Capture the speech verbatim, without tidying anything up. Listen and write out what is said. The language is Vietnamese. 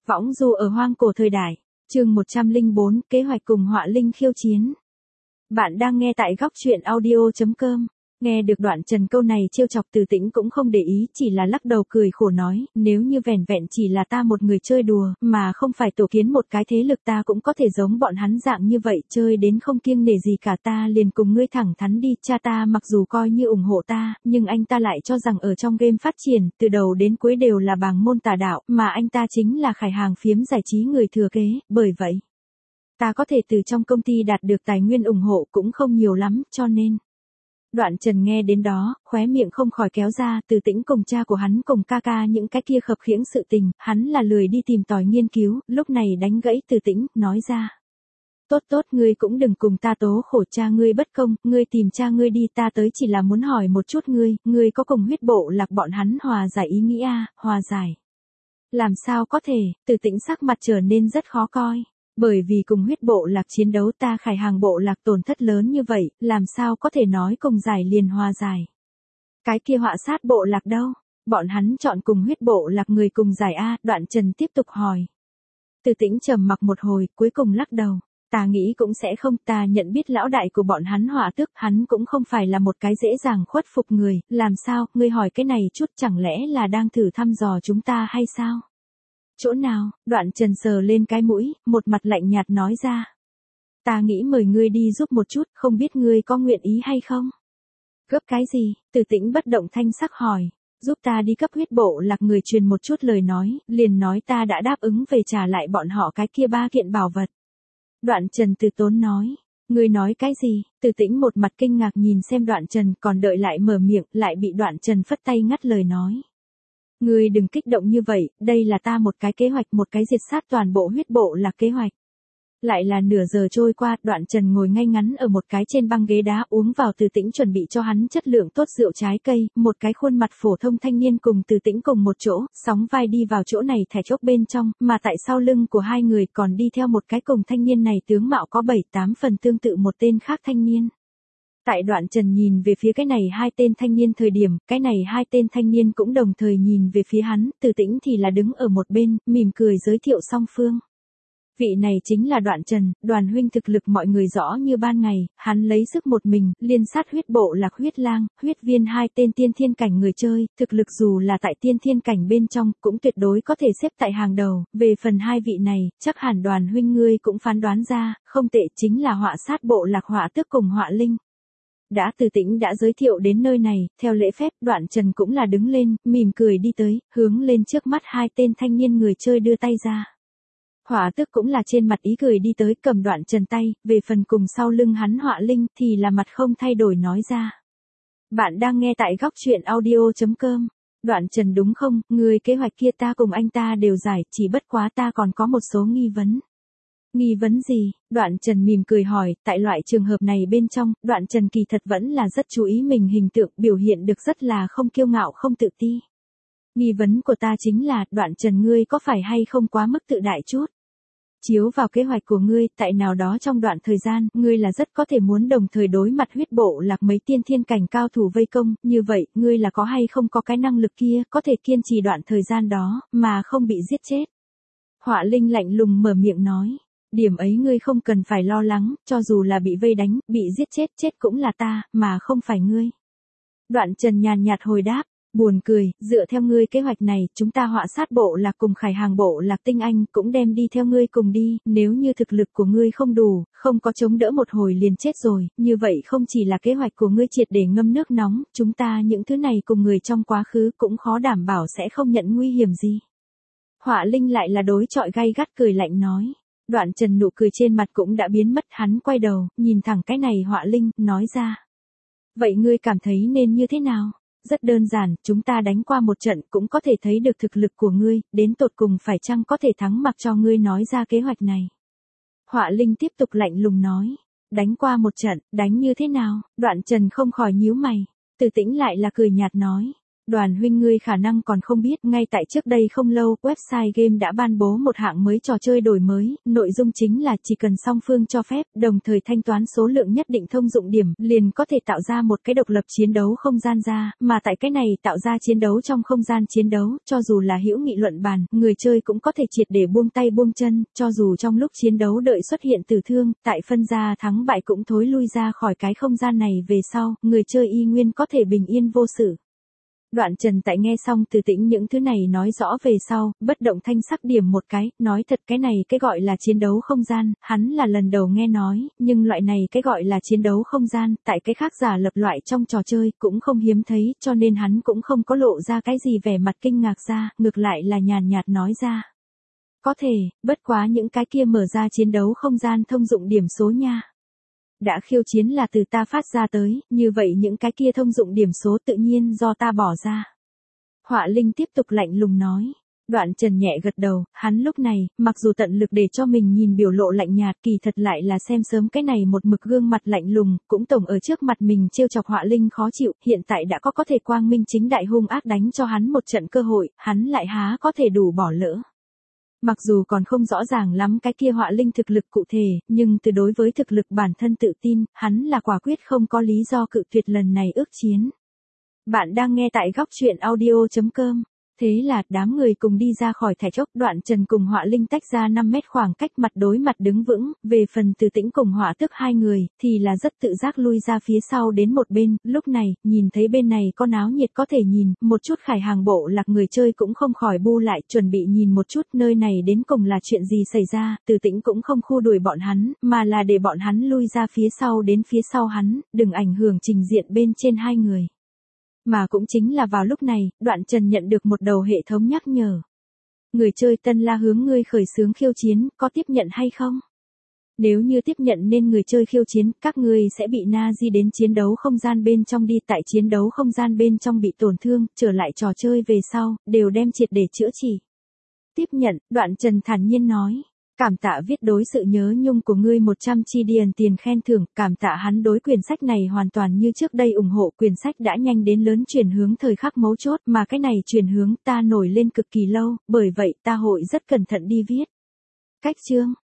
Võng du ở hoang cổ thời đại, chương một trăm lẻ bốn, kế hoạch cùng họa linh khiêu chiến. Bạn đang nghe tại góc truyện audio chấm com. Nghe được đoạn Trần câu này trêu chọc Từ Tĩnh cũng không để ý, chỉ là lắc đầu cười khổ nói, nếu như vẻn vẹn chỉ là ta một người chơi đùa, mà không phải tổ kiến một cái thế lực ta cũng có thể giống bọn hắn dạng như vậy, chơi đến không kiêng nể gì cả, ta liền cùng ngươi thẳng thắn đi, cha ta mặc dù coi như ủng hộ ta, nhưng anh ta lại cho rằng ở trong game phát triển, từ đầu đến cuối đều là bàng môn tà đạo, mà anh ta chính là khải hàng phiếm giải trí người thừa kế, bởi vậy, ta có thể từ trong công ty đạt được tài nguyên ủng hộ cũng không nhiều lắm, cho nên... Đoạn Trần nghe đến đó, khóe miệng không khỏi kéo ra, Từ Tĩnh cùng cha của hắn cùng ca ca những cái kia khập khiễng sự tình, hắn là lười đi tìm tòi nghiên cứu, lúc này đánh gãy Từ Tĩnh, nói ra. Tốt tốt, ngươi cũng đừng cùng ta tố khổ, cha ngươi bất công, ngươi tìm cha ngươi đi, ta tới chỉ là muốn hỏi một chút ngươi, ngươi có cùng huyết bộ lạc bọn hắn hòa giải ý nghĩ à, hòa giải. Làm sao có thể, Từ Tĩnh sắc mặt trở nên rất khó coi. Bởi vì cùng huyết bộ lạc chiến đấu ta khải hàng bộ lạc tổn thất lớn như vậy, làm sao có thể nói cùng giải liền hòa giải. Cái kia họa sát bộ lạc đâu? Bọn hắn chọn cùng huyết bộ lạc người cùng giải A, Đoạn Trần tiếp tục hỏi. Từ Tĩnh trầm mặc một hồi, cuối cùng lắc đầu. Ta nghĩ cũng sẽ không, ta nhận biết lão đại của bọn hắn họa tước, hắn cũng không phải là một cái dễ dàng khuất phục người, làm sao, ngươi hỏi cái này chút chẳng lẽ là đang thử thăm dò chúng ta hay sao? Chỗ nào, Đoạn Trần sờ lên cái mũi, một mặt lạnh nhạt nói ra. Ta nghĩ mời ngươi đi giúp một chút, không biết ngươi có nguyện ý hay không? Gấp cái gì? Từ Tĩnh bất động thanh sắc hỏi. Giúp ta đi cấp huyết bộ lạc người truyền một chút lời nói, liền nói ta đã đáp ứng về trả lại bọn họ cái kia ba kiện bảo vật. Đoạn Trần từ tốn nói. Ngươi nói cái gì? Từ Tĩnh một mặt kinh ngạc nhìn xem Đoạn Trần, còn đợi lại mở miệng, lại bị Đoạn Trần phất tay ngắt lời nói. Ngươi đừng kích động như vậy, đây là ta một cái kế hoạch, một cái diệt sát toàn bộ huyết bộ là kế hoạch. Lại là nửa giờ trôi qua, Đoạn Trần ngồi ngay ngắn ở một cái trên băng ghế đá uống vào Từ Tĩnh chuẩn bị cho hắn chất lượng tốt rượu trái cây, một cái khuôn mặt phổ thông thanh niên cùng Từ Tĩnh cùng một chỗ, sóng vai đi vào chỗ này thẻ chốc bên trong, mà tại sau lưng của hai người còn đi theo một cái cùng thanh niên này tướng mạo có bảy tám phần tương tự một tên khác thanh niên. Tại Đoạn Trần nhìn về phía cái này hai tên thanh niên thời điểm, cái này hai tên thanh niên cũng đồng thời nhìn về phía hắn, Từ Tĩnh thì là đứng ở một bên, mỉm cười giới thiệu song phương. Vị này chính là Đoạn Trần, Đoàn huynh thực lực mọi người rõ như ban ngày, hắn lấy sức một mình, liên sát huyết bộ lạc huyết lang, huyết viên hai tên tiên thiên cảnh người chơi, thực lực dù là tại tiên thiên cảnh bên trong, cũng tuyệt đối có thể xếp tại hàng đầu, về phần hai vị này, chắc hẳn Đoàn huynh ngươi cũng phán đoán ra, không tệ chính là họa sát bộ lạc họa tước cùng họa linh. Đã Từ Tĩnh đã giới thiệu đến nơi này, theo lễ phép, Đoạn Trần cũng là đứng lên, mỉm cười đi tới, hướng lên trước mắt hai tên thanh niên người chơi đưa tay ra. Họa tước cũng là trên mặt ý cười đi tới cầm Đoạn Trần tay, về phần cùng sau lưng hắn họa linh thì là mặt không thay đổi nói ra. Bạn đang nghe tại góc truyện audio chấm com. Đoạn Trần đúng không, người kế hoạch kia ta cùng anh ta đều giải, chỉ bất quá ta còn có một số nghi vấn. Nghi vấn gì? Đoạn Trần mỉm cười hỏi, tại loại trường hợp này bên trong, Đoạn Trần kỳ thật vẫn là rất chú ý mình hình tượng, biểu hiện được rất là không kiêu ngạo không tự ti. Nghi vấn của ta chính là, Đoạn Trần ngươi có phải hay không quá mức tự đại chút? Chiếu vào kế hoạch của ngươi, tại nào đó trong đoạn thời gian, ngươi là rất có thể muốn đồng thời đối mặt huyết bộ lạc mấy tiên thiên cảnh cao thủ vây công, như vậy, ngươi là có hay không có cái năng lực kia, có thể kiên trì đoạn thời gian đó, mà không bị giết chết. Họa Linh lạnh lùng mở miệng nói. Điểm ấy ngươi không cần phải lo lắng, cho dù là bị vây đánh, bị giết chết, chết cũng là ta, mà không phải ngươi. Đoạn Trần nhàn nhạt hồi đáp, buồn cười, dựa theo ngươi kế hoạch này, chúng ta họa sát bộ lạc cùng khải hàng bộ lạc tinh anh cũng đem đi theo ngươi cùng đi, nếu như thực lực của ngươi không đủ, không có chống đỡ một hồi liền chết rồi, như vậy không chỉ là kế hoạch của ngươi triệt để ngâm nước nóng, chúng ta những thứ này cùng người trong quá khứ cũng khó đảm bảo sẽ không nhận nguy hiểm gì. Họa Linh lại là đối chọi gay gắt cười lạnh nói. Đoạn Trần nụ cười trên mặt cũng đã biến mất, hắn quay đầu, nhìn thẳng cái này họa linh, nói ra. Vậy ngươi cảm thấy nên như thế nào? Rất đơn giản, chúng ta đánh qua một trận cũng có thể thấy được thực lực của ngươi, đến tột cùng phải chăng có thể thắng mặc cho ngươi nói ra kế hoạch này. Họa linh tiếp tục lạnh lùng nói. Đánh qua một trận, đánh như thế nào? Đoạn Trần không khỏi nhíu mày. Từ Tĩnh lại là cười nhạt nói. Đoàn huynh ngươi khả năng còn không biết, ngay tại trước đây không lâu, website game đã ban bố một hạng mới trò chơi đổi mới, nội dung chính là chỉ cần song phương cho phép, đồng thời thanh toán số lượng nhất định thông dụng điểm, liền có thể tạo ra một cái độc lập chiến đấu không gian ra, mà tại cái này tạo ra chiến đấu trong không gian chiến đấu, cho dù là hữu nghị luận bàn, người chơi cũng có thể triệt để buông tay buông chân, cho dù trong lúc chiến đấu đợi xuất hiện tử thương, tại phân ra thắng bại cũng thối lui ra khỏi cái không gian này về sau, người chơi y nguyên có thể bình yên vô sự. Đoạn Trần tại nghe xong Từ Tĩnh những thứ này nói rõ về sau, bất động thanh sắc điểm một cái, nói thật cái này cái gọi là chiến đấu không gian, hắn là lần đầu nghe nói, nhưng loại này cái gọi là chiến đấu không gian, tại cái khác giả lập loại trong trò chơi, cũng không hiếm thấy, cho nên hắn cũng không có lộ ra cái gì vẻ mặt kinh ngạc ra, ngược lại là nhàn nhạt nói ra. Có thể, bất quá những cái kia mở ra chiến đấu không gian thông dụng điểm số nha. Đã khiêu chiến là từ ta phát ra tới, như vậy những cái kia thông dụng điểm số tự nhiên do ta bỏ ra. Họa Linh tiếp tục lạnh lùng nói. Đoạn Trần nhẹ gật đầu, hắn lúc này, mặc dù tận lực để cho mình nhìn biểu lộ lạnh nhạt, kỳ thật lại là xem sớm cái này một mực gương mặt lạnh lùng, cũng tổng ở trước mặt mình trêu chọc Họa Linh khó chịu, hiện tại đã có có thể quang minh chính đại hung ác đánh cho hắn một trận cơ hội, hắn lại há có thể đủ bỏ lỡ. Mặc dù còn không rõ ràng lắm cái kia Họa Linh thực lực cụ thể, nhưng từ đối với thực lực bản thân tự tin, hắn là quả quyết không có lý do cự tuyệt lần này ước chiến. Bạn đang nghe tại góc truyện audio chấm com. Thế là, đám người cùng đi ra khỏi thạch ốc, Đoạn Trần cùng Họa Linh tách ra năm mét khoảng cách mặt đối mặt đứng vững, về phần Từ Tĩnh cùng Họa Tước hai người, thì là rất tự giác lui ra phía sau đến một bên, lúc này, nhìn thấy bên này có náo nhiệt có thể nhìn, một chút khải hàng bộ lạc người chơi cũng không khỏi bu lại, chuẩn bị nhìn một chút nơi này đến cùng là chuyện gì xảy ra, Từ Tĩnh cũng không khu đuổi bọn hắn, mà là để bọn hắn lui ra phía sau đến phía sau hắn, đừng ảnh hưởng trình diện bên trên hai người. Mà cũng chính là vào lúc này, Đoạn Trần nhận được một đầu hệ thống nhắc nhở. Người chơi Tân La hướng ngươi khởi xướng khiêu chiến, có tiếp nhận hay không? Nếu như tiếp nhận nên người chơi khiêu chiến, các ngươi sẽ bị na di đến chiến đấu không gian bên trong đi, tại chiến đấu không gian bên trong bị tổn thương, trở lại trò chơi về sau, đều đem triệt để chữa trị. Tiếp nhận, Đoạn Trần thản nhiên nói. Cảm tạ viết đối sự nhớ nhung của ngươi một trăm chi điền tiền khen thưởng, cảm tạ hắn đối quyển sách này hoàn toàn như trước đây ủng hộ, quyển sách đã nhanh đến lớn chuyển hướng thời khắc mấu chốt, mà cái này chuyển hướng ta nổi lên cực kỳ lâu, bởi vậy ta hội rất cẩn thận đi viết. Cách chương